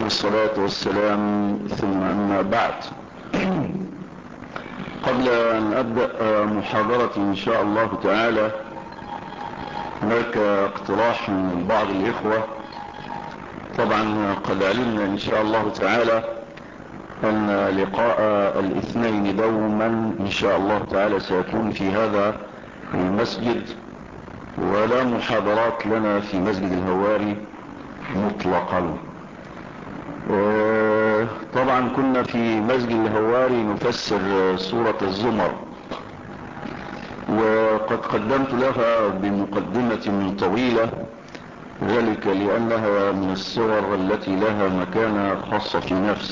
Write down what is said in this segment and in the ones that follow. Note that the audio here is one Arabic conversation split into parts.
والصلاة والسلام ثم أما بعد. قبل أن أبدأ محاضرتي إن شاء الله تعالى هناك اقتراح من بعض الإخوة. طبعا قد علمنا إن شاء الله تعالى أن لقاء الاثنين دوما إن شاء الله تعالى سيكون في هذا المسجد، ولا محاضرات لنا في مسجد الهواري مطلقا. طبعا كنا في مسجد الهواري نفسر سورة الزمر، وقد قدمت لها بمقدمة طويلة، ذلك لأنها من السور التي لها مكانة خاصة في نفسي.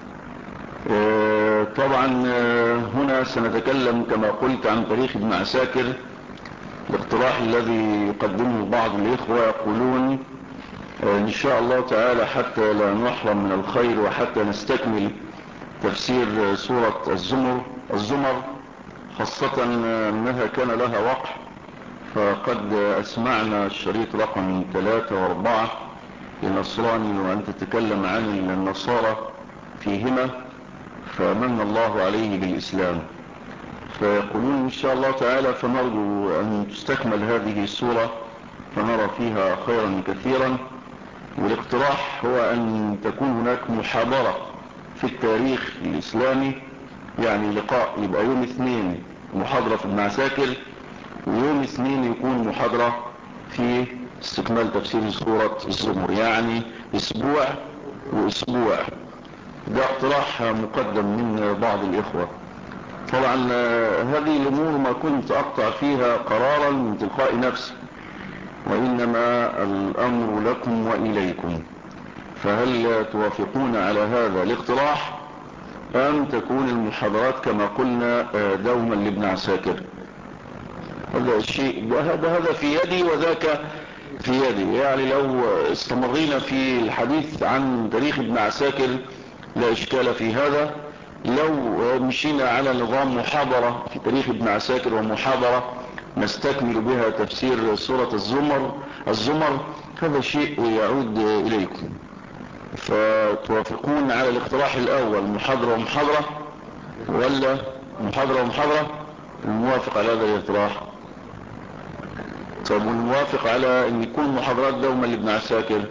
طبعا هنا سنتكلم كما قلت عن تاريخ ابن عساكر. الاقتراح الذي يقدمه بعض الإخوة يقولون إن شاء الله تعالى حتى لا نحرم من الخير وحتى نستكمل تفسير سورة الزمر، خاصة أنها كان لها وقع، فقد أسمعنا الشريط رقم 3 و4 لنصراني وأن تتكلم عن النصارى فيهما، فمن الله عليه بالإسلام. فيقولون إن شاء الله تعالى فنرجو أن تستكمل هذه السورة فنرى فيها خيرا كثيرا. والاقتراح هو أن تكون هناك محاضرة في التاريخ الإسلامي، يعني لقاء يبقى يوم اثنين محاضرة في ابن عساكر، ويوم اثنين يكون محاضرة في استكمال تفسير سورة الزمر، يعني اسبوع واسبوع. ده اقتراح مقدم من بعض الإخوة. طبعا هذه الأمور ما كنت أقطع فيها قرارا من تلقاء نفسي، وإنما الأمر لكم وإليكم، فهل توافقون على هذا الاقتراح أم تكون المحاضرات كما قلنا دوما لابن عساكر؟ هذا الشيء هذا في يدي وذاك في يدي. يعني لو استمرينا في الحديث عن تاريخ ابن عساكر لا إشكال في هذا. لو مشينا على نظام محاضرة في تاريخ ابن عساكر ومحاضرة نستكمل بها تفسير سورة الزمر هذا شيء يعود إليكم. فتوافقون على الاقتراح الأول محاضرة ومحاضرة، ولا محاضرة ومحاضرة؟ الموافق على هذا الاقتراح؟ طيب والموافق على أن يكون محاضرات دوما لابن عساكر؟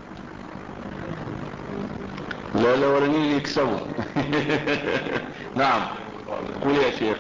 لا ورنين اللي يكسبوا. نعم قول يا شيخ.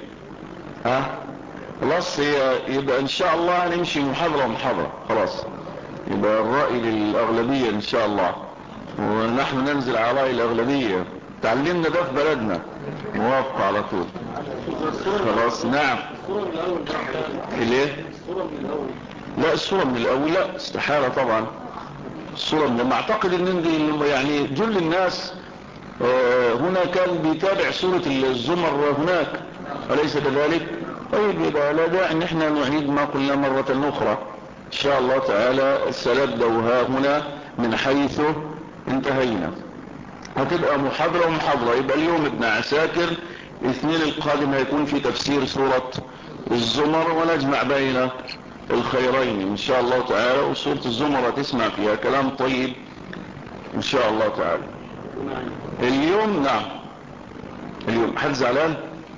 خلاص يبقى ان شاء الله هنمشي محاضرة ومحاضرة، خلاص يبقى الرأي للأغلبية ان شاء الله، ونحن ننزل على رأي الأغلبية. تعلمنا ده في بلدنا، موافق على طول. خلاص نعم. ليه؟ لا السورة من الأول لا استحالة طبعا. السورة من اعتقد ان يعني جل الناس هنا كان بيتابع سورة الزمر هناك، أليس كذلك؟ طيب يبقى لا داعي ان احنا نعيد ما قلنا مرة اخرى. ان شاء الله تعالى سنبدأ هنا من حيث انتهينا. هتبقى محاضرة ومحاضرة. يبقى اليوم ابن عساكر، الاثنين القادم هيكون في تفسير سورة الزمر، ونجمع بين الخيرين ان شاء الله تعالى. وسورة الزمر هتسمع فيها كلام طيب ان شاء الله تعالى. اليوم نعم اليوم حد زعلان؟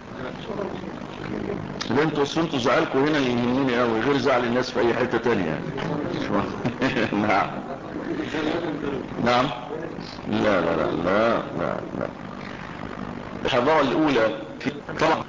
لا انتوا زعلكوا هنا يهمني قوي، غير زعل الناس في اي حتة تانية يعني. نعم لا الحضارة الاولى في طبعا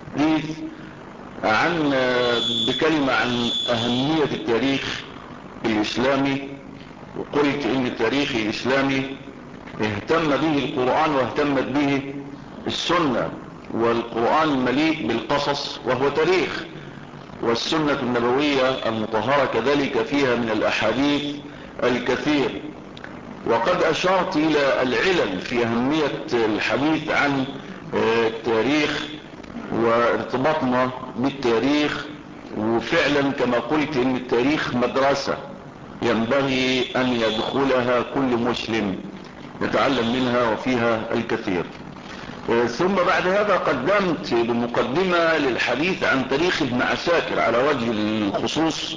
بكلمة عن اهمية التاريخ الاسلامي، وقلت ان التاريخ الاسلامي اهتم به القرآن واهتمت به السنة، والقرآن مليء بالقصص وهو تاريخ، والسنة النبوية المطهرة كذلك فيها من الأحاديث الكثير. وقد أشرت إلى العلل في أهمية الحديث عن التاريخ وارتباطنا بالتاريخ. وفعلا كما قلت إن التاريخ مدرسة ينبغي أن يدخلها كل مسلم يتعلم منها وفيها الكثير. ثم بعد هذا قدمت بمقدمة للحديث عن تاريخ ابن عساكر على وجه الخصوص،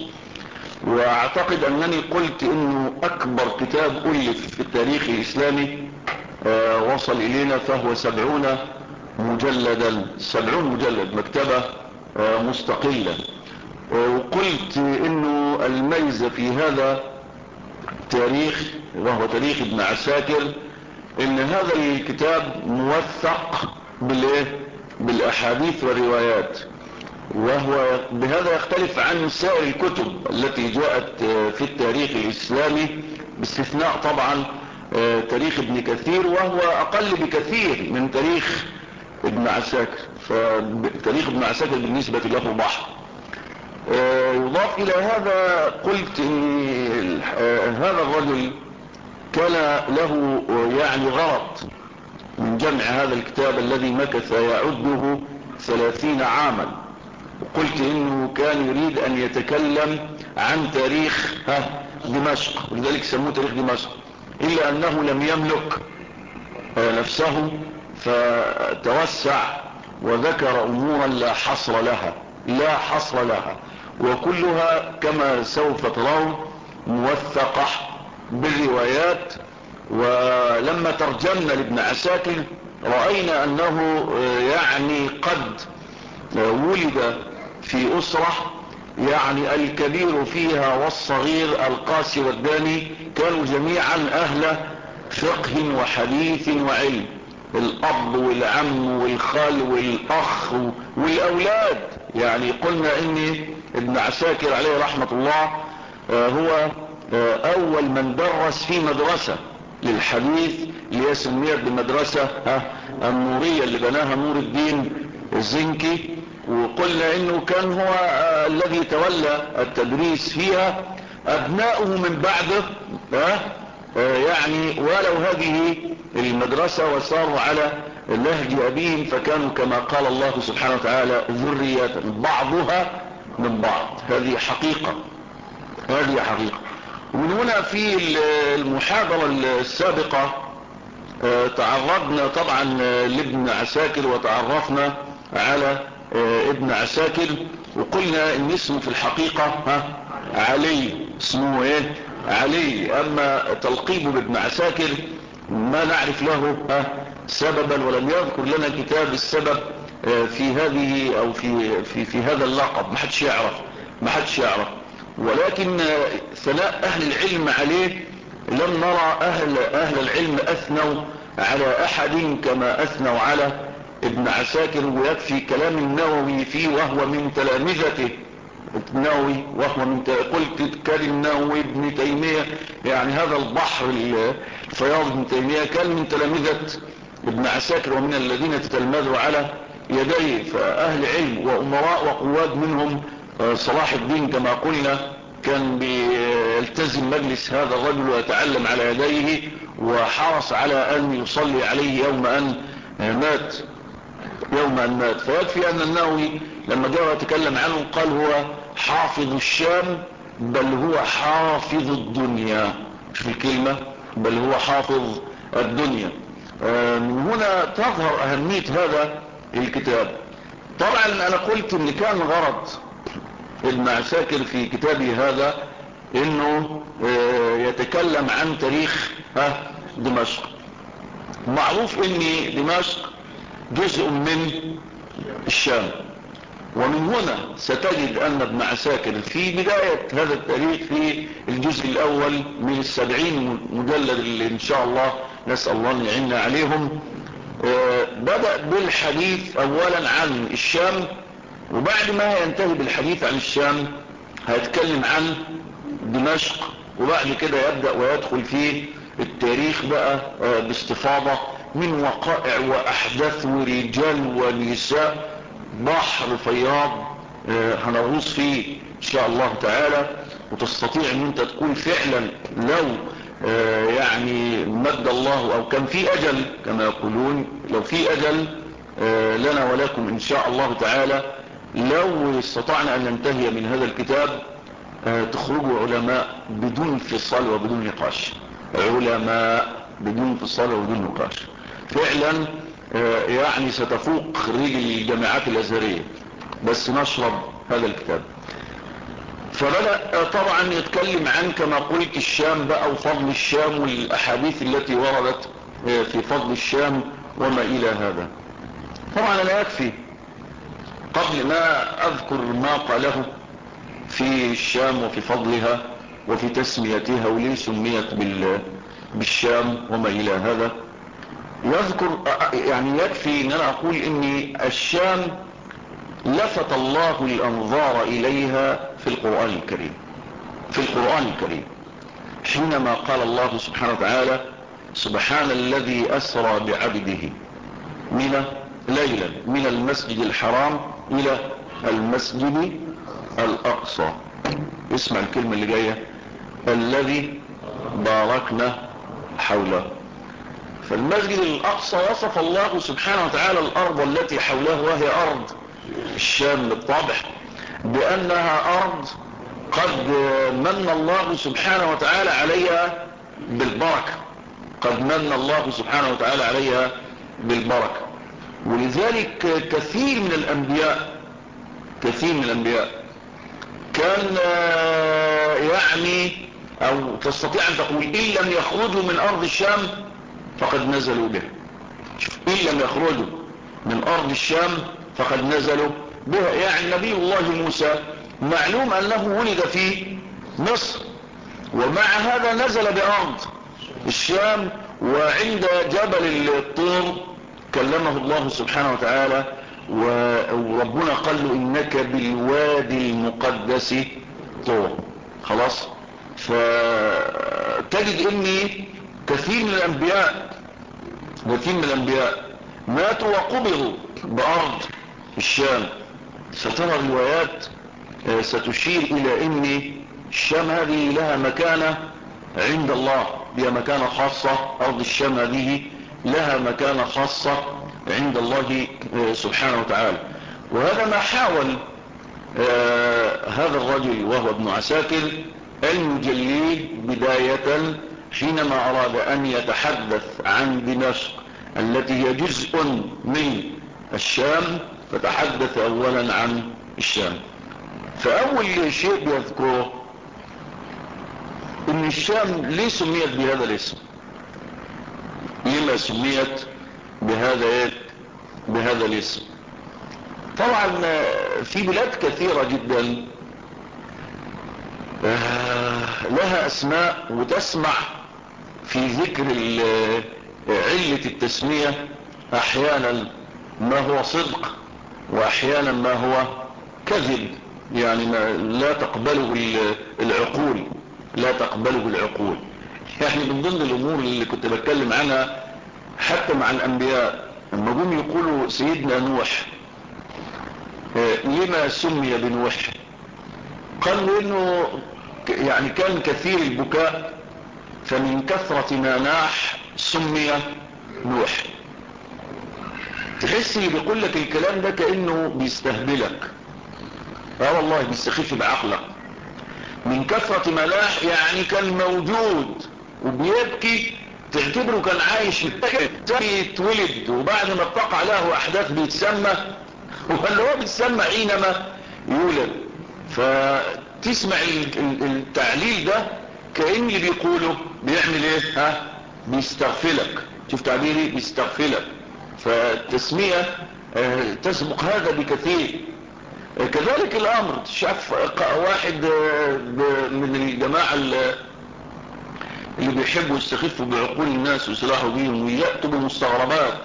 واعتقد انني قلت انه اكبر كتاب الف في التاريخ الاسلامي وصل إلينا، فهو 70 مجلدا، 70 مجلد، مكتبة مستقلة. وقلت انه الميزة في هذا التاريخ، وهو تاريخ ابن عساكر، ان هذا الكتاب موثق بالاحاديث والروايات، وهو بهذا يختلف عن سائر الكتب التي جاءت في التاريخ الاسلامي، باستثناء طبعا تاريخ ابن كثير، وهو اقل بكثير من تاريخ ابن عساكر. فتاريخ ابن عساكر بالنسبة له بحر. يضاف الى هذا، قلت ان هذا الرجل كان له يعني غرض من جمع هذا الكتاب الذي مكث يعده 30 عاما. وقلت انه كان يريد ان يتكلم عن تاريخ دمشق، ولذلك سموه تاريخ دمشق، الا انه لم يملك نفسه فتوسع وذكر امورا لا حصر لها، لا حصر لها، وكلها كما سوف ترون موثقة بالروايات. ولما ترجمنا لابن عساكر رأينا انه يعني قد ولد في اسرة يعني الكبير فيها والصغير القاسي والداني كانوا جميعا اهل فقه وحديث وعلم، الاب والعم والخال والاخ والاولاد. يعني قلنا ان ابن عساكر عليه رحمة الله هو اول من درس في مدرسة للحديث اللي هي سميت بمدرسة النورية اللي بناها نور الدين الزنكي. وقلنا انه كان هو الذي تولى التدريس فيها، ابناؤه من بعده يعني ولو هذه المدرسة وصاروا على نهج أبيهم، فكانوا كما قال الله سبحانه وتعالى ذرية بعضها من بعض. هذه حقيقة، هذه حقيقة. ومن هنا في المحاضرة السابقة تعرضنا طبعا لابن عساكر وتعرفنا على ابن عساكر، وقلنا ان اسمه في الحقيقة علي، اسمه ايه؟ علي. اما تلقيبه بابن عساكر ما نعرف له سببا، ولم يذكر لنا كتاب السبب في هذه او في هذا اللقب. ما حدش يعرف، ما حدش يعرف. ولكن ثناء اهل العلم عليه لم نرى اهل العلم اثنوا على احد كما اثنوا على ابن عساكر. ويكفي كلام النووي فيه وهو من تلامذته، النووي وهو من قلت كان النووي ابن تيمية، يعني هذا البحر الفياض ابن تيمية كان من تلامذة ابن عساكر ومن الذين تتلمذوا على يديه. فأهل علم وأمراء وقواد منهم صلاح الدين كما قلنا كان بيلتزم مجلس هذا الرجل ويتعلم على يديه، وحرص على أن يصلي عليه يوم أن مات. فيكفي أن النووي لما جاء يتكلم عنه قال هو حافظ الشام، بل هو حافظ الدنيا. شوف الكلمة، بل هو حافظ الدنيا. من هنا تظهر أهمية هذا الكتاب. طبعا أنا قلت ان كان غرض ابن عساكر في كتابه هذا انه يتكلم عن تاريخ دمشق. معروف ان دمشق جزء من الشام، ومن هنا ستجد ان ابن عساكر في بداية هذا التاريخ في الجزء الاول من 70 مجلد اللي ان شاء الله نسأل الله ان يعيننا عليهم، بدأ بالحديث اولا عن الشام، وبعد ما ينتهي بالحديث عن الشام هيتكلم عن دمشق، وبعد كده يبدأ ويدخل في التاريخ بقى باستفاضة من وقائع واحداث ورجال ونساء، بحر فياض هنغوص فيه ان شاء الله تعالى. وتستطيع ان انت تكون فعلا لو يعني مد الله او كان في اجل كما يقولون، لو في اجل لنا ولكم ان شاء الله تعالى، لو استطعنا ان ننتهي من هذا الكتاب تخرجوا علماء بدون انفصال وبدون نقاش، علماء بدون انفصال وبدون نقاش فعلا. يعني ستفوق خريج الجامعات الازهرية بس نشرب هذا الكتاب. فبدأ طبعا يتكلم عن كما قلت الشام بقى وفضل الشام والاحاديث التي وردت في فضل الشام وما إلى هذا. طبعا لا يكفي قبل ما أذكر ما قاله في الشام وفي فضلها وفي تسميتها وليه سميت بالشام وما إلى هذا. يذكر يعني يكفي ان انا اقول ان الشام لفت الله الانظار اليها في القرآن الكريم، في القرآن الكريم حينما قال الله سبحانه وتعالى: سبحان الذي أسرى بعبده ليلا من المسجد الحرام إلى المسجد الأقصى. اسمع الكلمة اللي جاية: الذي باركنا حوله. فالمسجد الأقصى وصف الله سبحانه وتعالى الأرض التي حوله، وهي أرض الشام بالطبع، بأنها أرض قد من الله سبحانه وتعالى عليها بالبركة، قد من الله سبحانه وتعالى عليها بالبركة. ولذلك كثير من الأنبياء كان يعني أو تستطيع أن تقول إن لم يخرجوا من أرض الشام فقد نزلوا بها. إن لم يخرجوا من أرض الشام فقد نزلوا بها. يعني نبي الله موسى معلوم أنه ولد في مصر، ومع هذا نزل بأرض الشام، وعند جبل الطور كلمه الله سبحانه وتعالى، وربنا قال له: إنك بالوادي المقدس طور. خلاص. فتجد ان كثير من الأنبياء ماتوا وقبضوا بأرض الشام. سترى الروايات ستشير إلى ان الشام هذه لها مكانة عند الله، لها مكانة خاصة. أرض الشام هذه لها مكانة خاصة عند الله سبحانه وتعالى. وهذا ما حاول هذا الرجل وهو ابن عساكر أن يجليه بداية حينما أراد أن يتحدث عن دمشق التي هي جزء من الشام، فتحدث أولا عن الشام. فأول شيء بيذكره ان الشام ليه سميت بهذا الاسم، لما سميت بهذا الاسم. طبعا في بلاد كثيرة جدا لها اسماء، وتسمع في ذكر علة التسمية احيانا ما هو صدق واحيانا ما هو كذب، يعني ما لا تقبله العقول، يعني من ضمن الامور اللي كنت بتكلم عنها حتى مع الانبياء لما جم يقولوا سيدنا نوح لما سمي بنوح، قالوا انه يعني كان كثير البكاء، فمن كثرة ما ناح سمي نوح. تحس اللي بيقول لك الكلام ده كأنه بيستهبلك، والله بيستخف بعقلك. من كثرة ما ناح يعني كان موجود وبيبكي، تعتبره كان عايش يتولد، وبعد ما بتقع له احداث بيتسمى، ولا هو بيتسمى حينما يولد. فتسمع التعليل ده كأن اللي بيقوله بيعمل ايه؟ بيستغفلك. شوف تعبيري، بيستغفلك. فالتسمية تسبق هذا بكثير. كذلك الامر شاف واحد من الجماعة اللي بيحبوا يستخفوا بعقول الناس ويصلحوا بيهم ويأتوا بمستغربات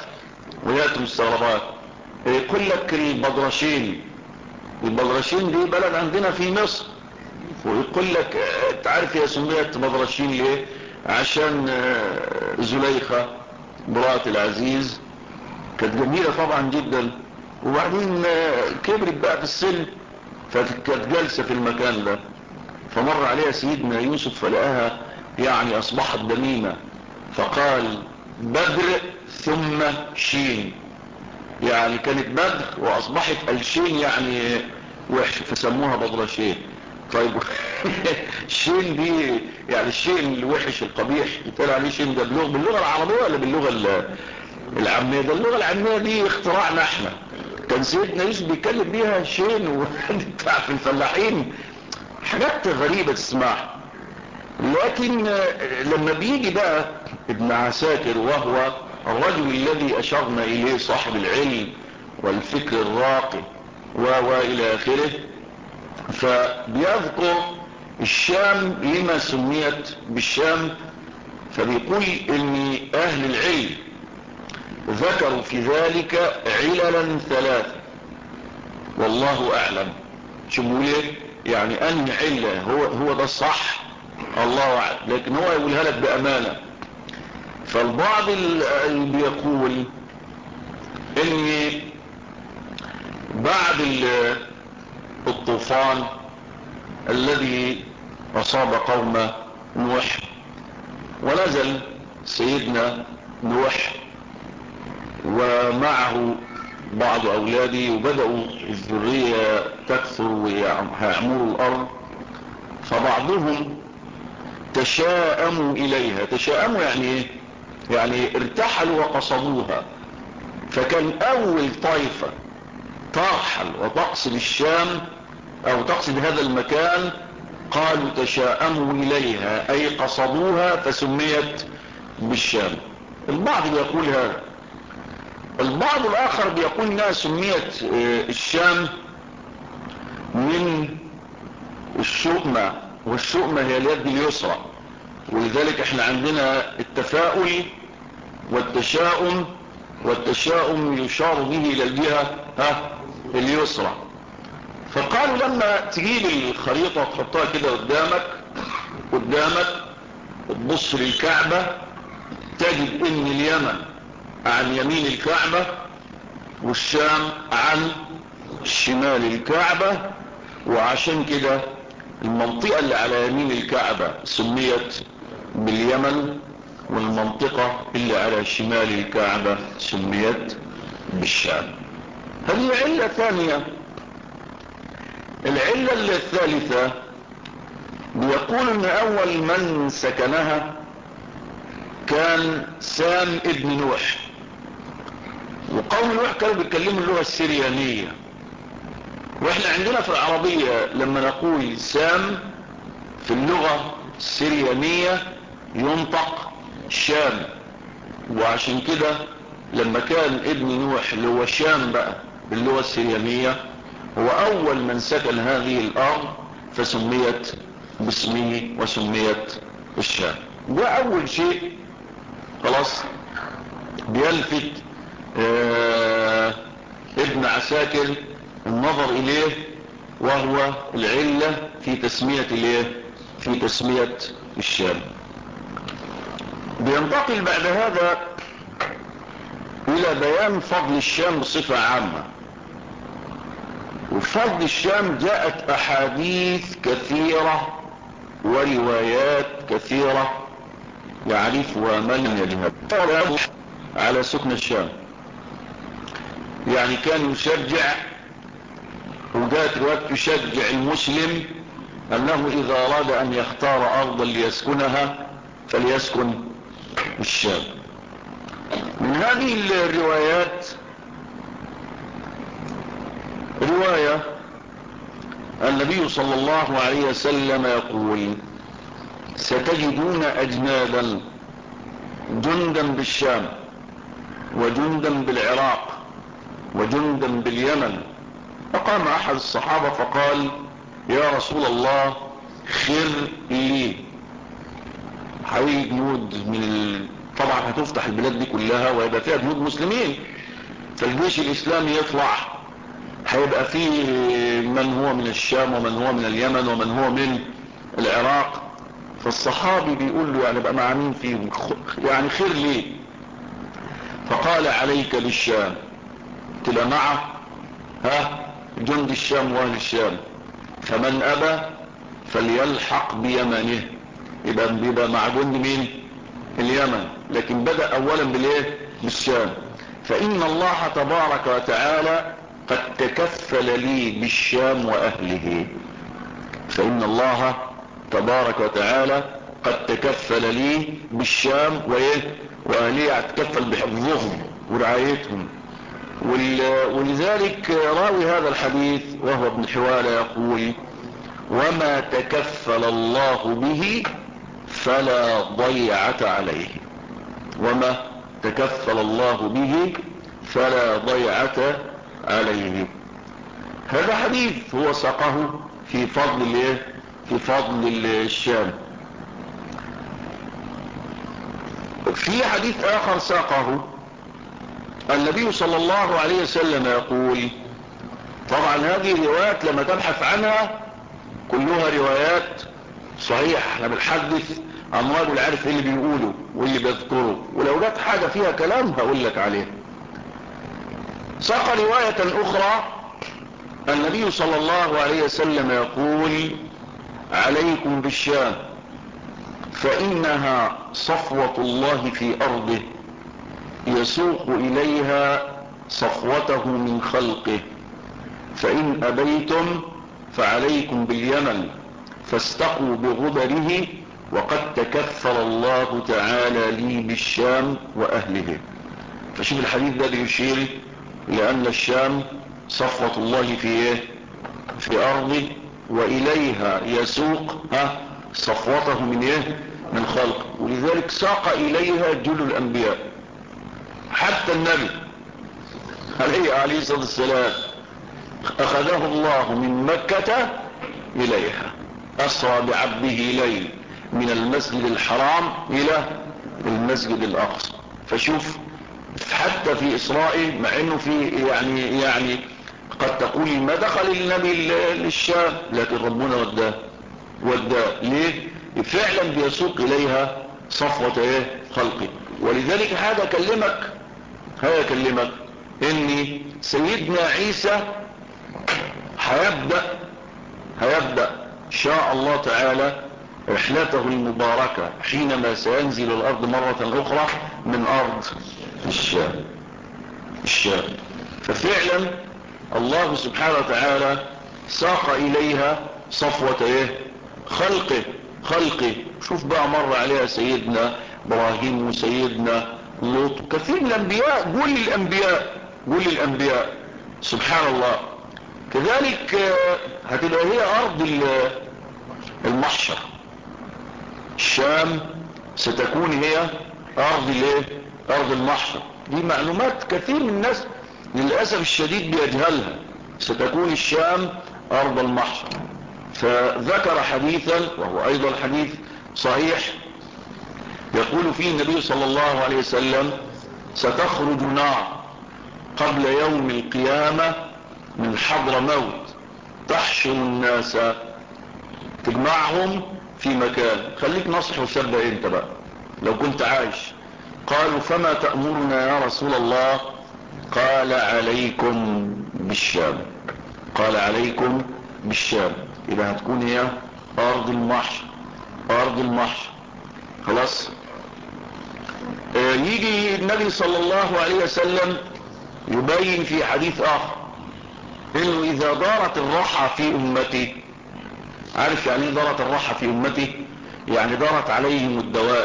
يقول لك البدرشين دي بلد عندنا في مصر، ويقول لك تعرف هي سميت بدرشين ليه؟ عشان زليخة امرأة العزيز كانت جميلة طبعا جدا، وبعدين كبرت بقى في السن، فكانت جالسة في المكان ده، فمر عليها سيدنا يوسف فلقاها يعني اصبحت دميمة، فقال بدر ثم شين، يعني كانت بدر واصبحت الشين يعني وحش، فسموها بدرشين. طيب الشين دي يعني الشين الوحش القبيح يتقال عليه شين، ده باللغة العربية ولا باللغة العامية؟ ده اللغة العامية دي اختراعنا احنا، كان سيدنا يوسف بيتكلم بيها شين وبتاع في الفلاحين، حاجات غريبة تسمعها. لكن لما بيجي بقى ابن عساكر وهو الرجل الذي اشرنا اليه صاحب العلم والفكر الراقي والى اخره، فبيذكر الشام لما سميت بالشام، فبيقول ان اهل العلم ذكروا في ذلك عللا ثلاثة والله اعلم. شو بيقول ايه؟ يعني انهي علة هو ده الصح الله اعلم، لكن هو يقولها لك بامانة. فالبعض اللي بيقول ان بعد الطوفان الذي اصاب قوم نوح ونزل سيدنا نوح ومعه بعض اولاده وبدأوا الذرية تكثر ويعمروا الارض، فبعضهم تشاءموا اليها. تشاءموا يعني ايه؟ يعني ارتحلوا وقصدوها. فكان اول طائفة ترحل وتقصد الشام او تقصد هذا المكان قالوا تشاءموا اليها اي قصدوها فسميت بالشام. البعض بيقول هذا. البعض الاخر بيقول انها سميت الشام من الشؤمة، والشؤمة هي اليد اليسرى، ولذلك احنا عندنا التفاؤل والتشاؤم، والتشاؤم يشار به الى الجهة اليسرى. فقالوا لما تجيب الخريطة وتحطها كده قدامك وتبص للكعبة تجد ان اليمن عن يمين الكعبة والشام عن شمال الكعبة، وعشان كده المنطقة اللي على يمين الكعبة سميت باليمن، والمنطقة اللي على شمال الكعبة سميت بالشام. هذه علة ثانية. العلة الثالثة بيقول ان اول من سكنها كان سام ابن نوح، وقوم نوح كانوا بيتكلموا اللغة السريانية. واحنا عندنا في العربية لما نقول سام في اللغة السريانية ينطق شام، وعشان كده لما كان ابن نوح اللي هو شام بقى باللغة السريانية هو اول من سكن هذه الارض فسميت باسمه وسميت الشام. ده اول شيء خلاص بيلفت ابن عساكر النظر اليه، وهو العلة في تسمية الشام. بينتقل بعد هذا الى بيان فضل الشام بصفة عامة. وفضل الشام جاءت احاديث كثيرة وروايات كثيرة يعرفها من يجهل على سكن الشام. يعني كان يشجع، وجاءت روايات تشجع المسلم انه اذا اراد ان يختار ارضا ليسكنها فليسكن الشام. من هذه الروايات رواية النبي صلى الله عليه وسلم يقول ستجدون اجنادا جندا بالشام وجندا بالعراق وجندا باليمن. فقام احد الصحابة فقال يا رسول الله خير لي. حي جنود طبعا هتفتح البلاد دي كلها ويبقى فيها جنود مسلمين، فالجيش الاسلامي يطلع هيبقى فيه من هو من الشام ومن هو من اليمن ومن هو من العراق. فالصحابي بيقول له يعني بقى مع مين فيهم؟ يعني خير لي. فقال عليك بالشام، تبقى معه جند الشام واهل الشام، فمن ابى فليلحق بيمنه. يبقى مع جند مين؟ اليمن، لكن بدأ اولا بالشام. فان الله تبارك وتعالى قد تكفل لي بالشام واهله. فان الله تبارك وتعالى قد تكفل لي بالشام واهله، تكفل بحفظهم ورعايتهم. ولذلك راوي هذا الحديث وهو ابن حوالة يقول وما تكفل الله به فلا ضيعة عليه، وما تكفل الله به فلا ضيعة عليه. هذا حديث هو ساقه في فضل الشام. في حديث آخر ساقه النبي صلى الله عليه وسلم يقول، طبعا هذه الروايات لما تبحث عنها كلها روايات صحيحة، احنا بنحدث عن رجل عارف ايه اللي بيقوله واللي بيذكره، ولو جت حاجة فيها كلام هقول لك عليها. ساق رواية اخرى النبي صلى الله عليه وسلم يقول: عليكم بالشام فإنها صفوة الله في أرضه يسوق إليها صفوته من خلقه، فإن أبيتم فعليكم باليمن فاستقوا بغبره وقد تكفل الله تعالى لي بالشام وأهله. فشوف الحديث ده بيشير لأن الشام صفوة الله في أرضه، وإليها يسوق صفوته من خلقه، ولذلك ساق إليها جل الأنبياء. حتى النبي عليه الصلاة والسلام أخذه الله من مكة إليها، أسرى بعبده ليل من المسجد الحرام إلى المسجد الأقصى. فشوف حتى في إسرائيل، مع أنه في يعني قد تقول ما دخل النبي للشام، لكن ربنا وداه ليه؟ فعلا بيسوق إليها صفوة خلقه. ولذلك هذا كلمك ان سيدنا عيسى هيبدأ ان شاء الله تعالى رحلته المباركة حينما سينزل الارض مرة اخرى من ارض الشام. ففعلا الله سبحانه وتعالى ساق اليها صفوة خلقه. شوف بقى مر عليها سيدنا ابراهيم وسيدنا لوط، كثير من الانبياء، كل الانبياء سبحان الله. كذلك هتبقى هي ارض المحشر. الشام ستكون هي ارض المحشر. دي معلومات كثير من الناس للأسف الشديد بيجهلها. ستكون الشام ارض المحشر. فذكر حديثا وهو ايضا حديث صحيح يقول فيه النبي صلى الله عليه وسلم: ستخرج نار قبل يوم القيامة من حضر موت تحشر الناس، تجمعهم في مكان. خليك نصح وسبق انت بقى لو كنت عايش. قالوا: فما تأمرنا يا رسول الله؟ قال: عليكم بالشام. إذا هتكون هي أرض المحشر. خلاص. يجي النبي صلى الله عليه وسلم يبين في حديث آخر إنه إذا دارت الرحى في أمتي، عارف يعني ايه دارت الرحى في أمتي؟ يعني دارت عليهم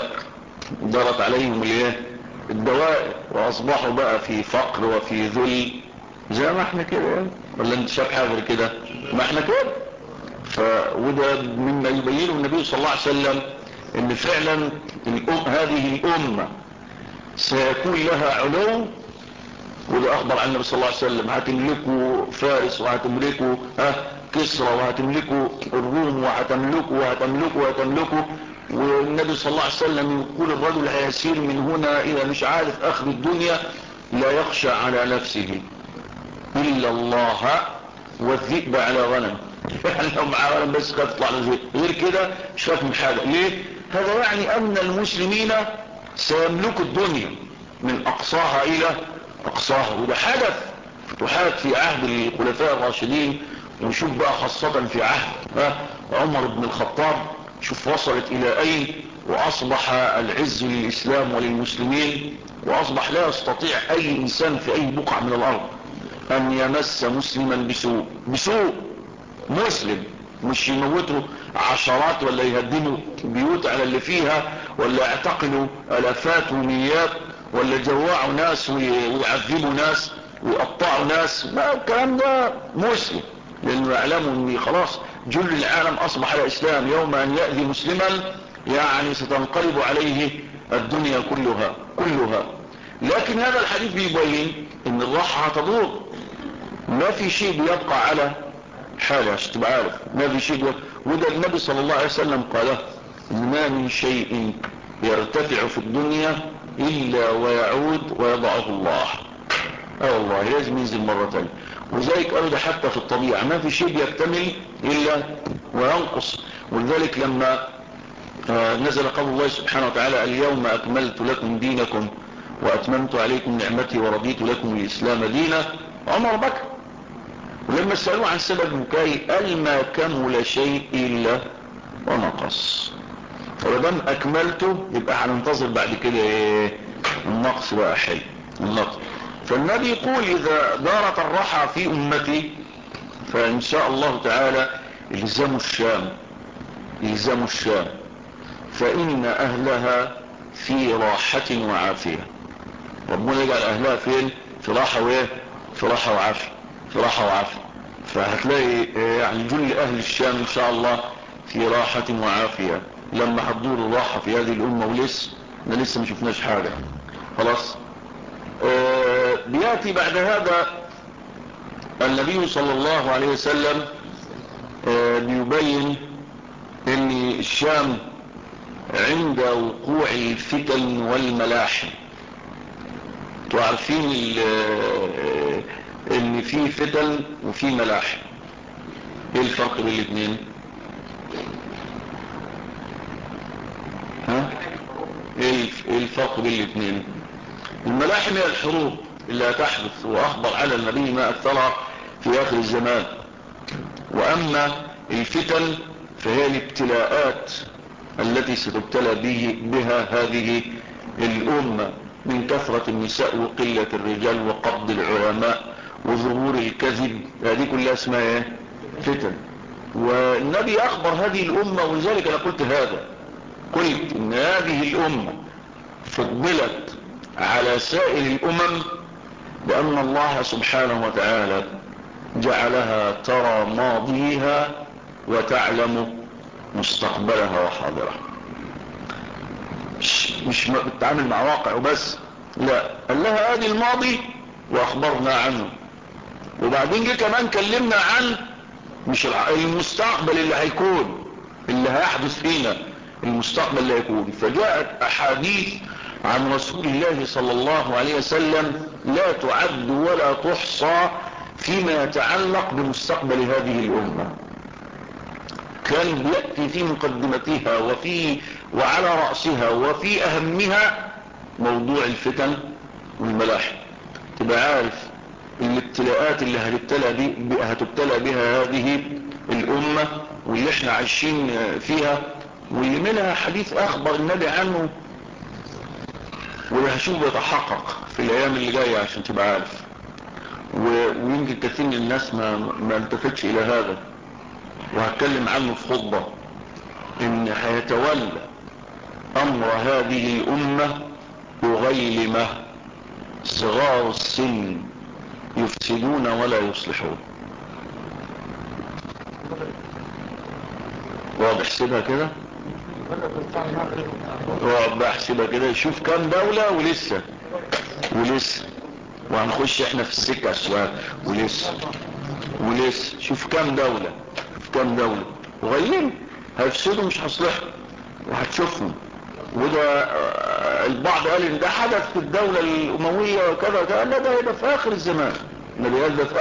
الدوائر وأصبحوا بقى في فقر وفي ذل زي ما احنا كده يعني. ولا انت شايف حاجة كده؟ ما احنا كده. وده مما يبينه النبي صلى الله عليه وسلم ان فعلا هذه الامة سيكون لها علو. وده اخبر عن النبي صلى الله عليه وسلم: هتملكوا فارس وهتملكوا كسرى وهتملكوا الروم وهتملكوا. والنبي صلى الله عليه وسلم يقول: الرجل هيسير من هنا الى مش عارف اخر الدنيا لا يخشى على نفسه الا الله والذئب على غنم. يعني لو معاه غنم بس خاف يطلع له غير كده مش خاف من حاجه. ليه؟ هذا يعني ان المسلمين سيملكوا الدنيا من اقصاها الى اقصاها. وده حدث فتوحات في عهد الخلفاء الراشدين، ونشوف بقى خاصة في عهد عمر بن الخطاب شوف وصلت الى اين. واصبح العز للاسلام وللمسلمين، واصبح لا يستطيع اي انسان في اي بقعة من الارض ان يمس مسلما بسوء مسلم، مش يموتوا عشرات ولا يهدموا بيوت على اللي فيها ولا يعتقلوا الافات وميات ولا يجوعوا ناس ويعذبوا ناس ويقطعوا ناس. ما الكلام ده مسلم، لانه يعلموا ان خلاص جل العالم اصبح الاسلام. يوم ان يأذي مسلما يعني ستنقلب عليه الدنيا كلها. لكن هذا الحديث بيبين ان الراحة هتدور، ما في شيء بيبقى على حاله، عشان تبقى عارف ما في شيء. وده النبي صلى الله عليه وسلم قاله، ما من شيء يرتفع في الدنيا الا ويعود ويضعه الله. والله لازم ينزل مرة تانية. وذلك قالوا ده حتى في الطبيعة ما في شيء بيكتمل الا وينقص. ولذلك لما نزل قول الله سبحانه وتعالى اليوم اكملت لكم دينكم واتممت عليكم نعمتي ورضيت لكم الاسلام دينا، عمر بكى، ولما سألوه عن سبب بكائه قال ما كمل شيء الا ونقص. ودام اكملته يبقى هننتظر بعد كده ايه؟ النقص بقى حلو، النقص. فالنبي يقول اذا دارت الرحى في امتي فان شاء الله تعالى الزموا الشام فان اهلها في راحة وعافية. ربنا يجعل اهلها فين؟ في راحة وايه؟ في راحة وعافية. فهتلاقي يعني جل اهل الشام ان شاء الله في راحة وعافية لما هتدور الراحة في هذه الامة. ولسه ما شفناش حاجة خلاص. بيأتي بعد هذا النبي صلى الله عليه وسلم بيبين ان الشام عند وقوع الفتن والملاحم. وعارفين ان في فتن وفي ملاحم، ايه الفرق بين الاثنين؟ ايه الفرق بين الاثنين؟ الملاحم هي الحروب اللي هتحدث، واخبر على النبي ما اكثرها في اخر الزمان. واما الفتن فهي الابتلاءات التي ستبتلى بها هذه الامة من كثرة النساء وقلة الرجال وقبض العلماء وظهور الكذب، هذه كلها اسمها ايه؟ فتن. والنبي اخبر هذه الامة، ولذلك انا قلت ان هذه الامة فضلت على سائر الامم لان الله سبحانه وتعالى جعلها ترى ماضيها وتعلم مستقبلها وحاضرها. مش بتتعامل مع واقع وبس، لا، قال لها ادي الماضي واخبرنا عنه، وبعدين جه كمان كلمنا عن مش المستقبل اللي هيكون، اللي هيحدث فينا، المستقبل اللي هيكون. فجاءت احاديث عن رسول الله صلى الله عليه وسلم لا تعد ولا تحصى فيما يتعلق بمستقبل هذه الامة. كان بيأتي في مقدمتها وعلى رأسها وفي أهمها موضوع الفتن والملاحم. تبقى عارف الابتلاءات اللي هتبتلى بها هذه الأمة واللي احنا عايشين فيها، واللي منها حديث أخبر النبي عنه، واللي هشوف يتحقق في الأيام اللي جاية عشان تبقى عارف. ويمكن كثير من الناس ما التفتش إلى هذا، وهتكلم عنه في خطبة، ان هيتولى امر هذه الامة أغيلمة صغار السن يفسدون ولا يصلحون. واضح؟ حسبها كده، واضح احسبها كده. شوف كام دولة ولسه وهنخش احنا في السكة السؤال ولسه شوف كام دولة وغيرين هيفسدوا مش هيصلحوا، وهتشوفهم. وده البعض قال ان ده حدث في الدولة الاموية وكذا، لا، ده هيبقى في اخر الزمان. النبي قال ده في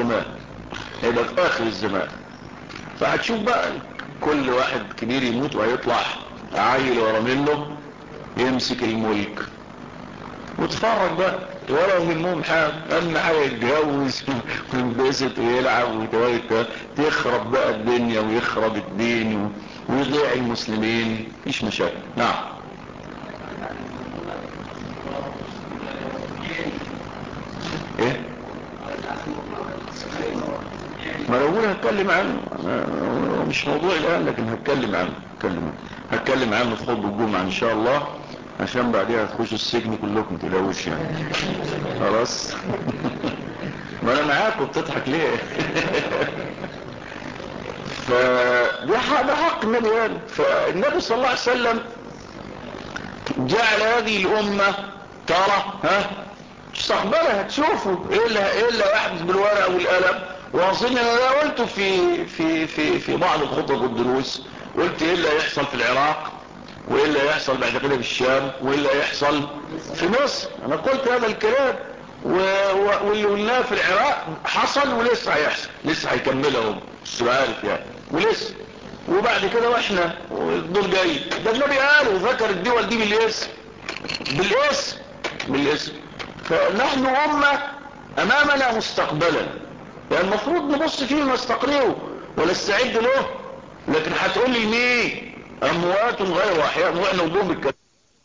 اخر الزمان. فهتشوف بقى كل واحد كبير يموت وهيطلع عيل ورا منه يمسك الملك، وتفرج بقى ولا يهمهم حاجة. اهم حاجة يتجوز وينبسط ويلعب تخرب بقى الدنيا ويخرب الدين ويضيع المسلمين، مفيش مشاكل. نعم. ايه؟ ما لو قلنا هتكلم عنه، مش موضوع الان، لكن هتكلم عنه في خطبة الجمعة ان شاء الله، عشان بعدها تخشوا السجن كلكم تلاقوش يعني. خلاص. ما انا معاكم، بتضحك ليه؟ فده حق النبي قال. فالنبي صلى الله عليه وسلم جعل هذه الامة ترى مستقبلها، تشوفوا ايه اللي هيحدث بالورقه والقلم. واظن انا قلت في بعض الخطب والدروس، قلت ايه اللي هيحصل في العراق، وايه اللي هيحصل بعد كده في الشام، وايه اللي هيحصل في مصر. انا قلت هذا الكلام، واللي قلناه في العراق حصل ولسه هيحصل، لسه هيكملهم السؤال يعني ولسه. وبعد كده واحنا دول جاي، ده النبي قال وذكر الدول دي بالاسم. فنحن أمة أمامنا مستقبلا، يعني المفروض نبص فيه ونستقرئه ونستعد له. لكن هتقول لي مين؟ أموات غير أحياء، وإحنا نقوم بالكلام.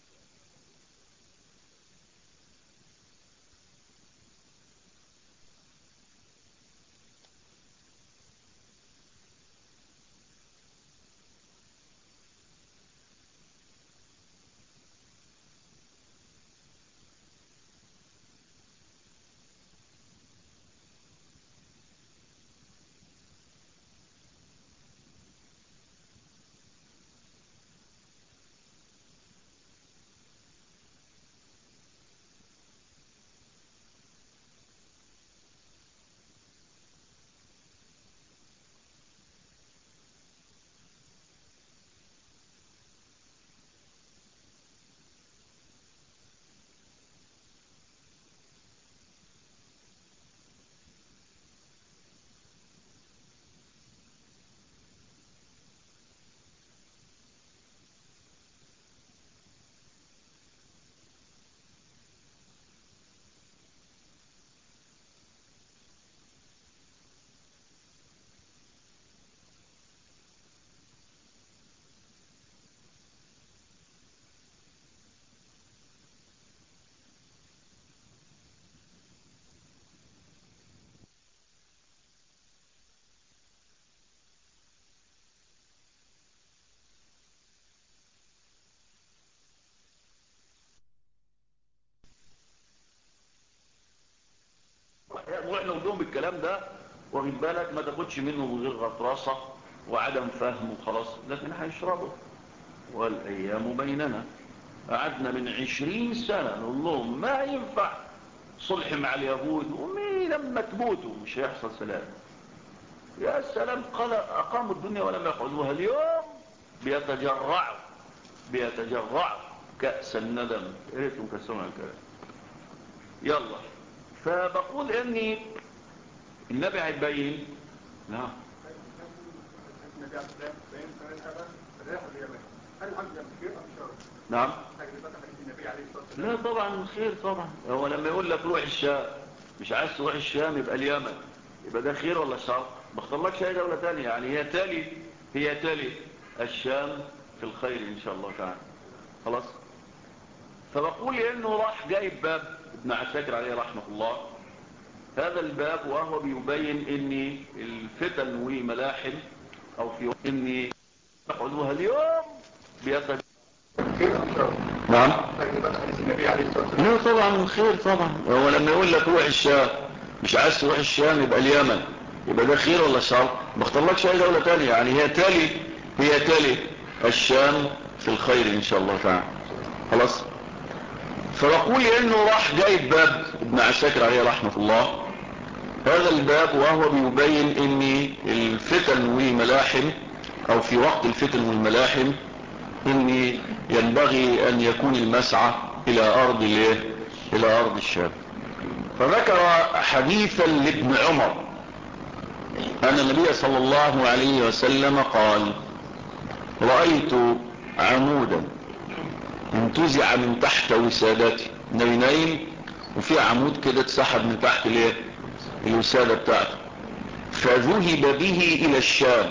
واحنا نقوم بالكلام ده، واخد بالك، ما تاخدش منه من غير غطرسه وعدم فهم وخلاص، لكن هيشربه. والايام بيننا، قعدنا من 20 سنه نقول لهم ما ينفع صلح مع اليهود، ومين لما تموتوا مش هيحصل سلام. يا سلام، قال اقاموا الدنيا ولم يقعدوها. اليوم بيتجرعوا كأس الندم. يا ريتهم كسروا الكلام. يلا، فبقول اني النبي هيبين. نعم. نعم. لا طبعا خير طبعا. هو لما يقول لك روح الشام، مش عايز تروح الشام يبقى اليمن، يبقى ده خير ولا شر؟ ما اختارلكش اي دولة تانية، يعني هي تالي الشام في الخير ان شاء الله تعالى. خلاص. فبقول انه راح جايب باب ابن عساكر عليه رحمة الله، هذا الباب وهو بيبين ان الفتن وملاحم او في اني يقعدوها اليوم بيتجرعوا. نعم. لا طبعا خير طبعا. هو لما يقول لك روح الشام، مش عايز تروح الشام يبقى اليمن، يبقى ده خير ولا شر؟ ما اختارلكش اي دولة تانية، يعني هي تالي الشام في الخير ان شاء الله تعالى. خلاص. فبقول انه راح جايب باب ابن عساكر عليه رحمة الله، هذا الباب وهو بيبين ان الفتن والملاحم او في وقت الفتن والملاحم ان ينبغي ان يكون المسعى الى ارض الشام. فذكر حديثا لابن عمر ان النبي صلى الله عليه وسلم قال: رأيت عمودا انتزع من تحت وسادتي. النبي نايم وفي عمود كده اتسحب من تحت الوسادة بتاعته، فذهب به الى الشام.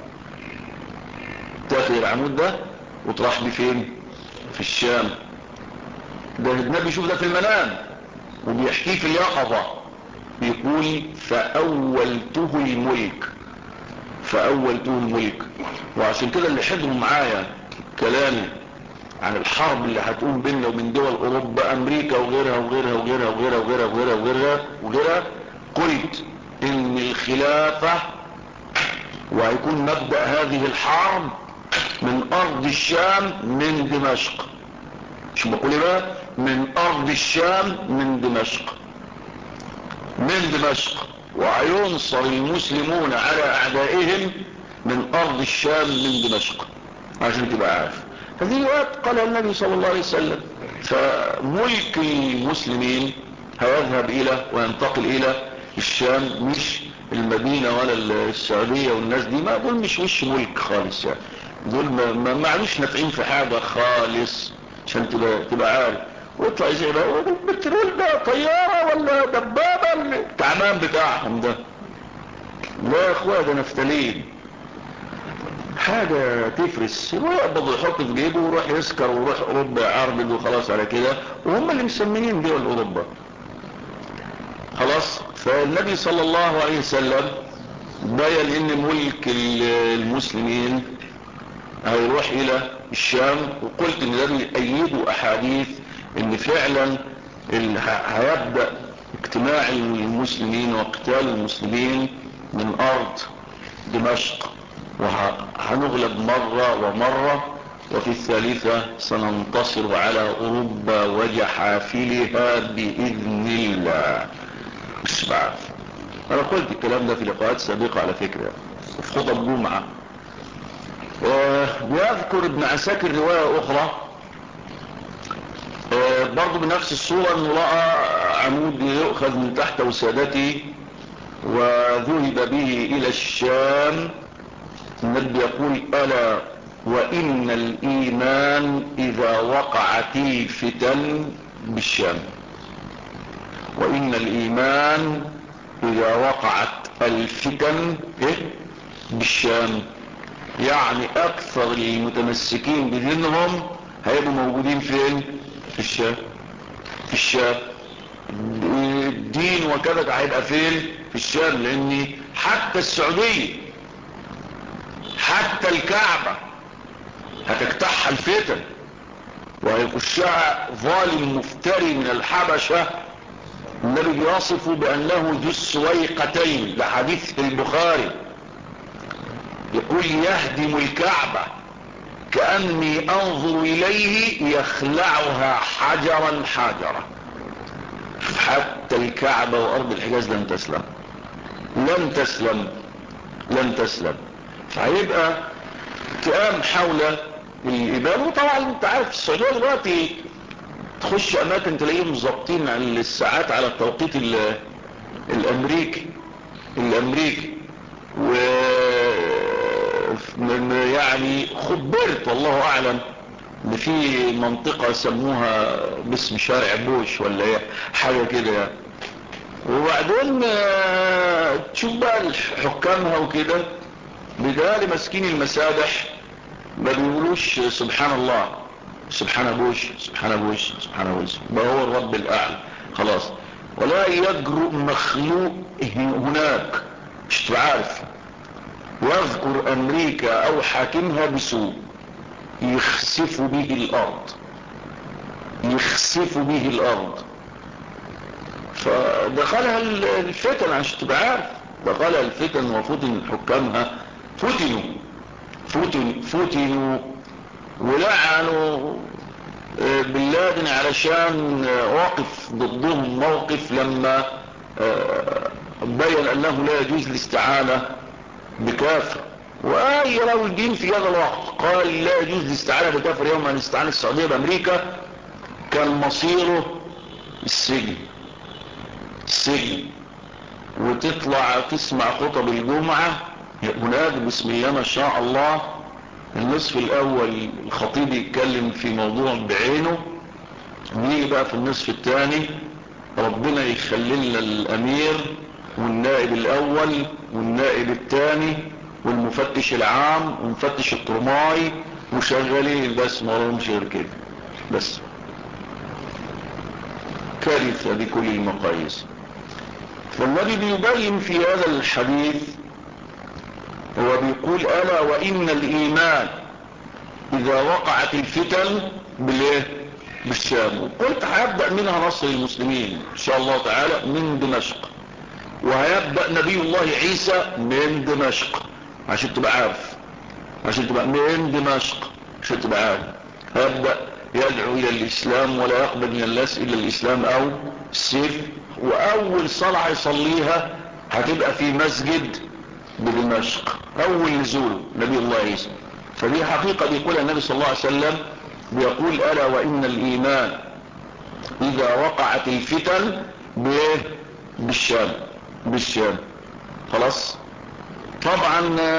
تاخد العمود ده وتراح بيه فين؟ في الشام. ده النبي يشوف ده في المنام وبيحكيه في اليقظة، بيقول فأولته الملك. وعشان كده اللي حضروا معايا كلامي عن الحرب اللي هتقوم بيننا وبين دول اوروبا، امريكا وغيرها قلت ان الخلافة وهيكون مبدأ هذه الحرب من ارض الشام من دمشق. شو بقول بقى؟ من ارض الشام من دمشق، من دمشق. وهينصر المسلمون على اعدائهم من ارض الشام من دمشق، عشان تبقى عارف. هذه الوقت قالها النبي صلى الله عليه وسلم. فملك المسلمين هيذهب الى وينتقل الى الشام، مش المدينة ولا السعودية والناس دي، ما دول مش وش ملك خالص يعني، دول ما عادوش نافعين في حاجة خالص، عشان تبقى عارف. ويطلع زي بقى البترول ده طيارة ولا دبابة التعبان بتاعهم ده. لا يا اخويا، ده نفتالين، حاجة تفرس. هو يقبض يحط في جيبه ويروح يسكر ويروح اوروبا يعربد وخلاص على كده، وهم اللي مسميين دول اوروبا خلاص. فالنبي صلى الله عليه وسلم بين ان ملك المسلمين هيروح الى الشام. وقلت ان ده بيأيدوا احاديث ان فعلا هيبدأ اجتماع المسلمين وقتال المسلمين من ارض دمشق، وهنغلب مرة ومرة، وفي الثالثة سننتصر على اوروبا وجحافلها باذن الله. مش بعرف، انا قلت الكلام ده في لقاءات سابقة على فكرة في خطب جمعة. بيذكر ابن عساكر رواية اخرى برضو بنفس الصورة، انه رأى عمود يؤخذ من تحت وسادته وذهب به الى الشام. النبي يقول: الا وان الايمان اذا وقعت الفتن بالشام. وان الايمان اذا وقعت الفتن بالشام، يعني اكثر المتمسكين بدينهم هيبقوا موجودين فين؟ في الشام. في الشام الدين وكذا هيبقى فين؟ في الشام. لان حتى السعودية، حتى الكعبة هتجتاحها الفتن، وهيخشها ظالم مفتري من الحبشة. النبي بيصفه بانه ذو السويقتين، لحديث البخاري يقول: يهدم الكعبة كأني انظر اليه يخلعها حجرا حجرا. حتى الكعبة وارض الحجاز لن تسلم، لن تسلم، لن تسلم. فهيبقى كلام حول الإبادة. وطبعا انت عارف السعودية دلوقتي تخش اماكن تلاقيهم مظبطين الساعات على التوقيت الامريكي و يعني خبرت والله اعلم ان في منطقة سموها باسم شارع بوش ولا ايه حاجة كده يعني. وبعدين تشوف بقى حكامها وكده، بدال مسكين المسابح ما بيقولوش سبحان الله، سبحان بوش، سبحان بوش، سبحان بوش، ما هو الرب الاعلى خلاص. ولا يجرؤ مخلوق هناك، مش تعرف، يذكر امريكا او حاكمها بسوء يخسف به الارض، يخسف به الارض. فدخلها الفتن عشان تبقى عارف، دخلها الفتن وفتن حكامها، فتنوا ولعنوا بن لادن علشان واقف ضدهم موقف لما بين انه لا يجوز الاستعانة بكافر. واي رجل دين في هذا الوقت قال لا يجوز الاستعانة بكافر يوم ان استعان السعودية بامريكا، كان مصيره السجن. وتطلع تسمع خطب الجمعة هناك بسم الله ما شاء الله، النصف الاول الخطيب يتكلم في موضوع بعينه، نيجي بقى في النصف الثاني ربنا يخللنا الامير والنائب الاول والنائب الثاني والمفتش العام ومفتش الطرماي وشغالين بس، ما لهمش غير كده بس. كارثة بكل المقاييس. فالنبي بيبين في هذا الحديث، هو بيقول: الا وان الايمان اذا وقعت الفتن بالشام. قلت هيبدأ منها نصر المسلمين ان شاء الله تعالى من دمشق، وهيبدأ نبي الله عيسى من دمشق، عشان تبقى عارف، عشان تبقى من دمشق، عشان تبقى عارف هيبدأ يدعو الى الاسلام ولا يقبل من الناس الا الاسلام او السيف. واول صلعة يصليها هتبقى في مسجد بدمشق، اول نزول نبي الله عيسى. فدي حقيقة بيقولها النبي صلى الله عليه وسلم، بيقول الا وان الايمان اذا وقعت الفتن بالشام. خلاص. طبعا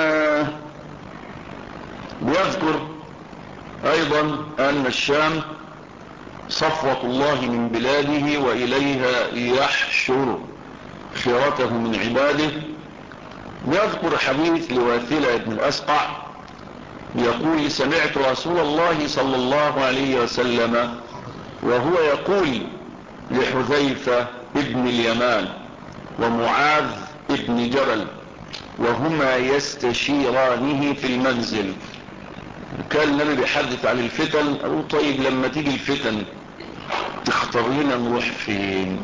بيذكر ايضا ان الشام صفوة الله من بلاده واليها يحشر خيرته من عباده. بيذكر حديث لواثلة بن الاسقع يقول سمعت رسول الله صلى الله عليه وسلم وهو يقول لحذيفة ابن اليمان ومعاذ ابن جبل وهما يستشيرانه في المنزل. كان النبي بيحدث عن الفتن، قالوا طيب لما تيجي الفتن تختار لنا نروح فين؟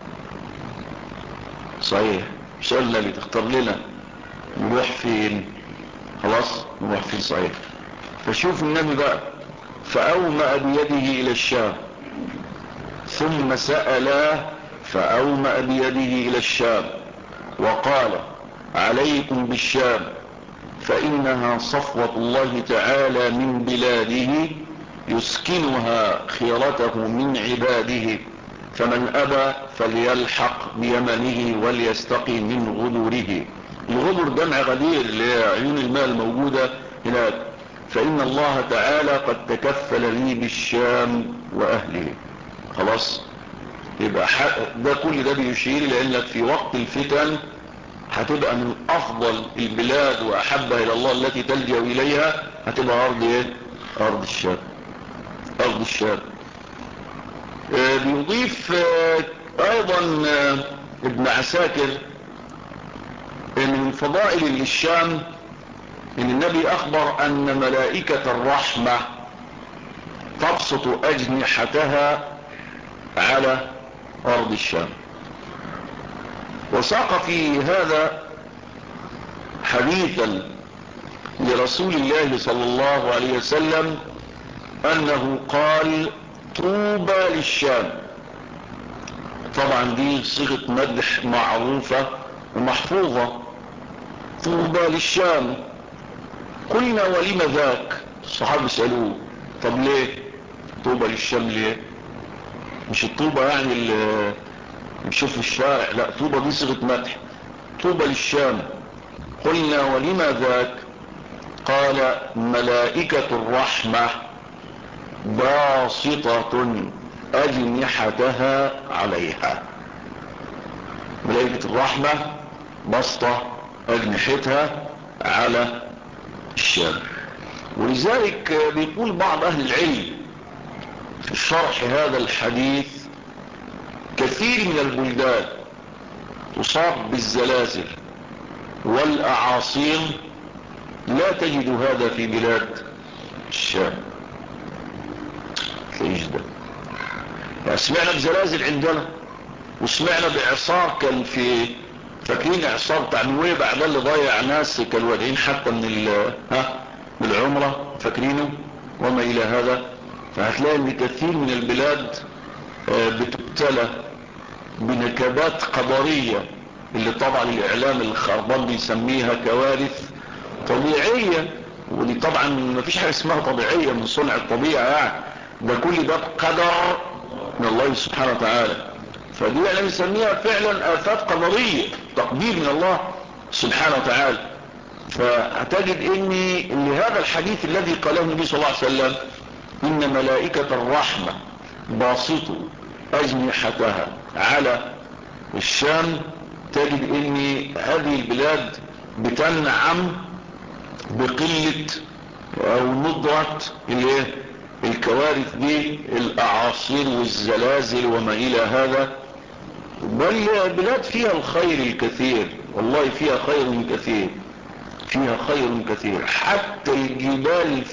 صحيح، سؤال النبي تختار لنا نروح فين؟ خلاص نروح فين. صحيح. فشوف النبي بقى فأومأ بيده إلى الشام، ثم سأله فأومأ بيده إلى الشام وقال عليكم بالشام فإنها صفوة الله تعالى من بلاده يسكنها خيرته من عباده، فمن أبى فليلحق بيمنه وليستقي من غدوره. الغدر جمع غدير لعيون الماء الموجودة هناك. فإن الله تعالى قد تكفل لي بالشام وأهله. خلاص. يبقى ده كل ده بيشير لأنك في وقت الفتن هتبقى من أفضل البلاد وأحبها إلى الله التي تلجأ إليها هتبقى أرض إيه؟ أرض الشام. أرض الشام. بيضيف أيضا ابن عساكر ان من فضائل الشام ان النبي اخبر ان ملائكة الرحمة تبسط اجنحتها على ارض الشام. وساق في هذا حديثا لرسول الله صلى الله عليه وسلم انه قال طوبى للشام. طبعا دي صيغة مدح معروفة ومحفوظة. طوبى للشام. قلنا ولم ذاك؟ الصحابة سألوه طب ليه طوبى للشام؟ ليه؟ مش الطوبى يعني اللي بنشوف في الشارع، لا، طوبى دي صيغة مدح. طوبى للشام. قلنا ولم ذاك؟ قال ملائكة الرحمة باسطة أجنحتها عليها. ملائكة الرحمة بسطة أجنحتها على الشام. ولذلك بيقول بعض أهل العلم في شرح هذا الحديث كثير من البلدان تصاب بالزلازل والأعاصير لا تجد هذا في بلاد الشام. تلاقيش ده. يعني سمعنا بزلازل عندنا وسمعنا بإعصار كان في، فاكرين إعصار بتاع نويبع ده اللي ضيع ناس كانوا واجعين حتى من العمرة، فاكرينه وما إلى هذا. فهتلاقي ان كثير من البلاد بتبتلى بنكبات قدرية اللي طبعا الإعلام الخربان بيسميها كوارث طبيعية. ودي طبعا ما فيش حاجة اسمها طبيعية من صنع الطبيعة، يعني ده كل ده قدر من الله سبحانه وتعالى. فدي احنا بنسميها فعلا آفات قدرية، تقدير من الله سبحانه وتعالى. فهتجد ان لهذا الحديث الذي قاله النبي صلى الله عليه وسلم ان ملائكة الرحمة باسطوا اجنحتها على الشام، تجد ان هذه البلاد بتنعم بقلة او ندرة الكوارث دي، الاعاصير والزلازل وما الى هذا. بل بلاد فيها الخير الكثير، والله فيها خير كثير، فيها خير كثير. حتى الجبال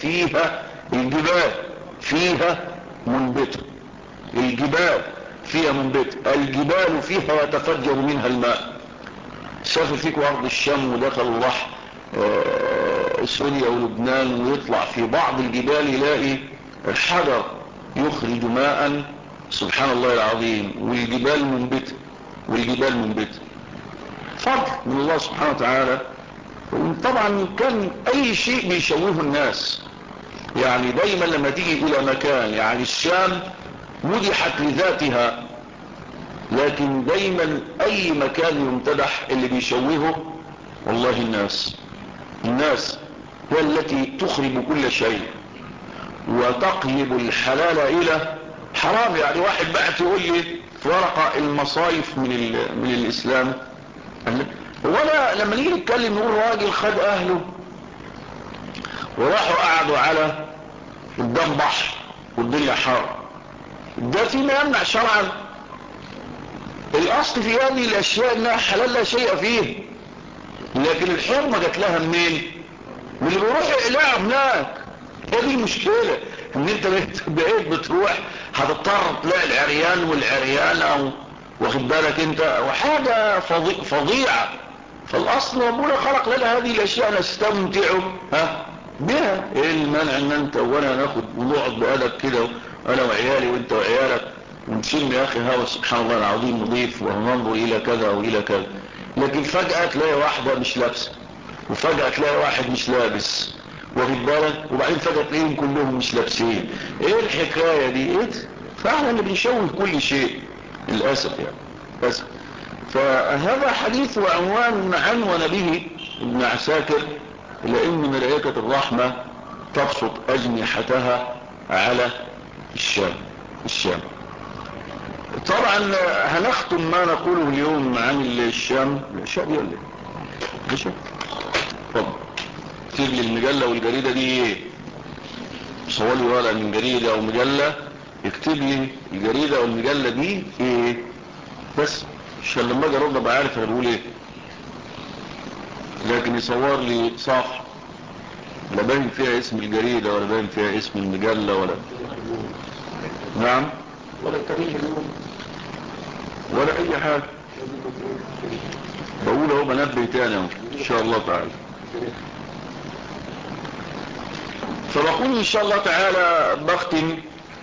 فيها منبتة. الجبال فيها منبتة. الجبال فيها يتفجر منها الماء. سافر فيكم ارض الشام ودخلوا راح سوريا ولبنان ويطلع في بعض الجبال يلاقي الحجر يخرج ماء، سبحان الله العظيم، والجبال منبتة فضل من الله سبحانه وتعالى. طبعا كان اي شيء بيشوهه الناس، يعني دايما لما تيجي الى مكان، يعني الشام مدحت لذاتها، لكن دايما اي مكان يمتدح اللي بيشوهه والله الناس هي التي تخرب كل شيء وتقلب الحلال الى حرام. يعني واحد بعت يقول لي في ورقة المصايف من الاسلام، هو انا لما نيجي نتكلم نقول راجل خد اهله وراحوا قعدوا على قدام بحر والدنيا حار، ده فيما يمنع شرعا؟ الاصل في هذه الاشياء انها حلال لا شيء فيه، لكن الحرمه جت لها منين؟ من اللي بيروح يقلعوا هناك. هذه المشكله، ان انت بقيت بتروح هتضطر تلاقي العريان والعريانه واخد بالك انت، وحاجه فظيعه. فالاصل ربنا خلق لنا هذه الاشياء نستمتع بها. ايه المانع ان انت وانا ناخد ونقعد بأدب كده، انا وعيالي وانت وعيالك، ونشم يا اخي هوا سبحان الله العظيم نضيف وننظر الى كذا والى كذا، لكن فجأة تلاقي واحدة مش لابسة، وفجأة تلاقي واحد مش لابس واخد بالك، وبعدين فجأة تلاقيهم كلهم مش لابسين. ايه الحكاية دي؟ ايه فاحنا اللي بنشوه كل شيء للأسف يعني بس. فهذا حديث وعنوان عنون به ابن عساكر، لأن ملائكة الرحمة تبسط أجنحتها على الشام. طبعا هنختم ما نقوله اليوم عن الشام. الشام دي ولا ايه؟ طب اكتب لي المجلة والجريدة دي ايه؟ صوري ولا من جريدة او مجلة، اكتب لي الجريدة والمجلة دي ايه بس، عشان لما اجي ارد ابقى عارف انا بقول ايه. لكن يصور لي صفحة لا باين فيها اسم الجريدة ولا باين فيها اسم المجلة ولا نعم ولا التاريخ ولا اي حاجة. بقول اهو بنبه تاني اهو ان شاء الله تعالى. فبقول ان شاء الله تعالى بختم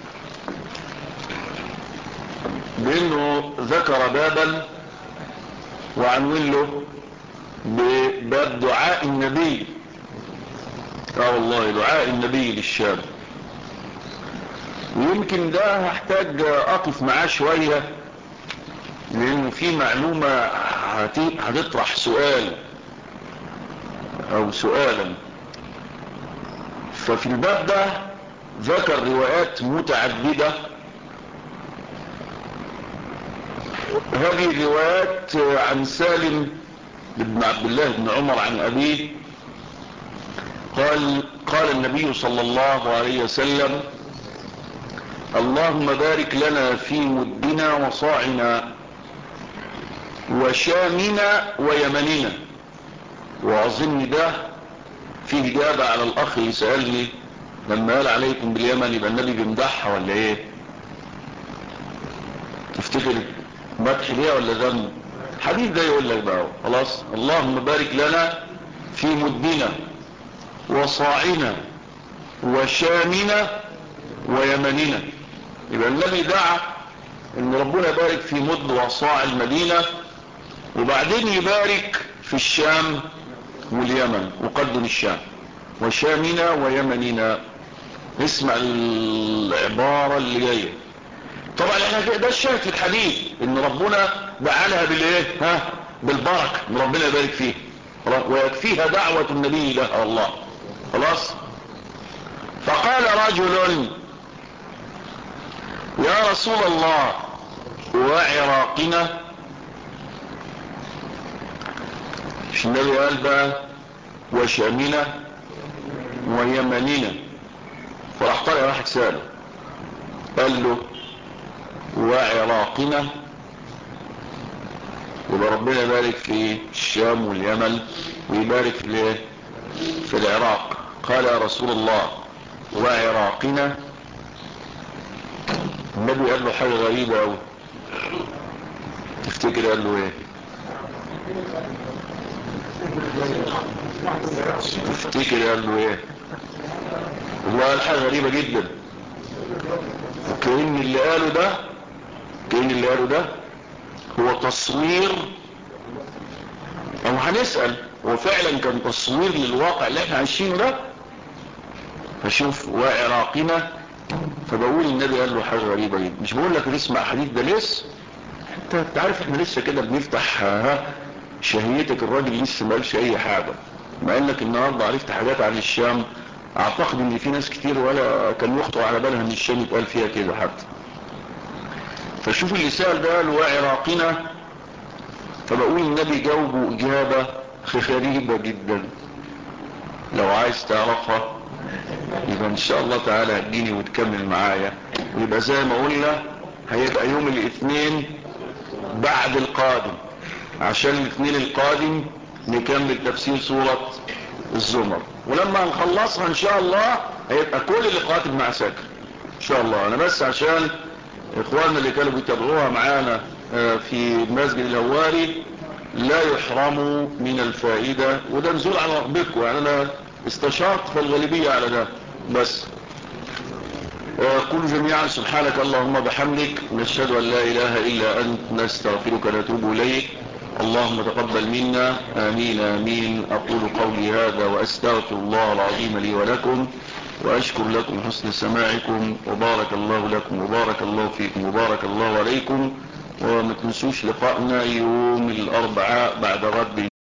بانه ذكر بابا وعنون له بباب دعاء النبي. والله دعاء النبي للشام، ويمكن ده هحتاج اقف معاه شوية، لانه في معلومة هتطرح سؤال او سؤالا. ففي الباب ده ذكر روايات متعددة. هذه الروايات عن سالم بن عبد الله بن عمر عن أبيه قال النبي صلى الله عليه وسلم: اللهم بارك لنا في مدنا وصاعنا وشامنا ويمننا. وأظن ده في إجابة على الأخ اللي سألني لما قال عليكم باليمن، يبقى النبي بيمدحها ولا إيه؟ تفتكر مدح ليه ولا ذم؟ حديث ده يقول لك بقى خلاص: اللهم بارك لنا في مدنا وصاعنا وشامنا ويمننا. يبقى النبي دعا ان ربنا يبارك في مد وصاع المدينة، وبعدين يبارك في الشام واليمن، وقدم الشام وشامنا ويمننا. اسمع العبارة اللي جاية. طبعا احنا ده الشاهد في الحديث، ان ربنا دعا لها بالايه؟ بالبركة، ان ربنا يبارك فيه ويكفيها دعوة النبي لها الله. خلاص. فقال رجل: يا رسول الله وعراقنا. مش النبي قال بقى وشامنا ويمننا؟ فراح طلع واحد سأله قال له وعراقنا، يبقى ربنا يبارك في الشام واليمن ويبارك في العراق. قال يا رسول الله وعراقنا. النبي قال له حاجة غريبة أوي. تفتكر قال له ايه؟ تفتكر قال له ايه؟ والله قال حاجة غريبة جدا. كأن اللي قاله ده هو تصوير، او هنسأل هو فعلا كان تصوير للواقع اللي احنا عايشينه ده. فشوف وعراقنا. فبقول النبي قال له حاجة غريبة جدا. مش بقول لك اسمع حديث ده لسه، انت عارف احنا لسه كده بنفتح شهيتك. الراجل لسه ما قالش اي حاجة، مع انك النهارده عرفت حاجات عن الشام. اعتقد ان في ناس كتير ولا كان يخطر على بالها ان الشام يتقال فيها كده حتى. فشوف اللي سأل ده قال وعراقنا. فبقول النبي جاوبه اجابة غريبة جدا. لو عايز تعرفها يبقى ان شاء الله تعالى هتجيني وتكمل معايا، ويبقى زي ما قلنا هيبقى يوم الاثنين بعد القادم، عشان الاثنين القادم نكمل تفسير سورة الزمر. ولما نخلصها ان شاء الله هيبقى كل اللقاءات مع ساكر ان شاء الله. انا بس عشان اخواننا اللي كانوا بيتابعوها معانا في مسجد الهواري لا يحرموا من الفائدة، وده نزول على رغبتكم. يعني انا استشارت فالغالبية على ده بس. قل جميعا سبحانك اللهم بحمدك نشهد ان لا اله الا انت نستغفرك ونتوب اليك. اللهم تقبل منا امين امين. اقول قولي هذا واستغفر الله العظيم لي ولكم، واشكر لكم حسن سماعكم، وبارك الله لكم وبارك الله فيكم وبارك الله عليكم. وما تنسوش لقائنا يوم الاربعاء بعد غد.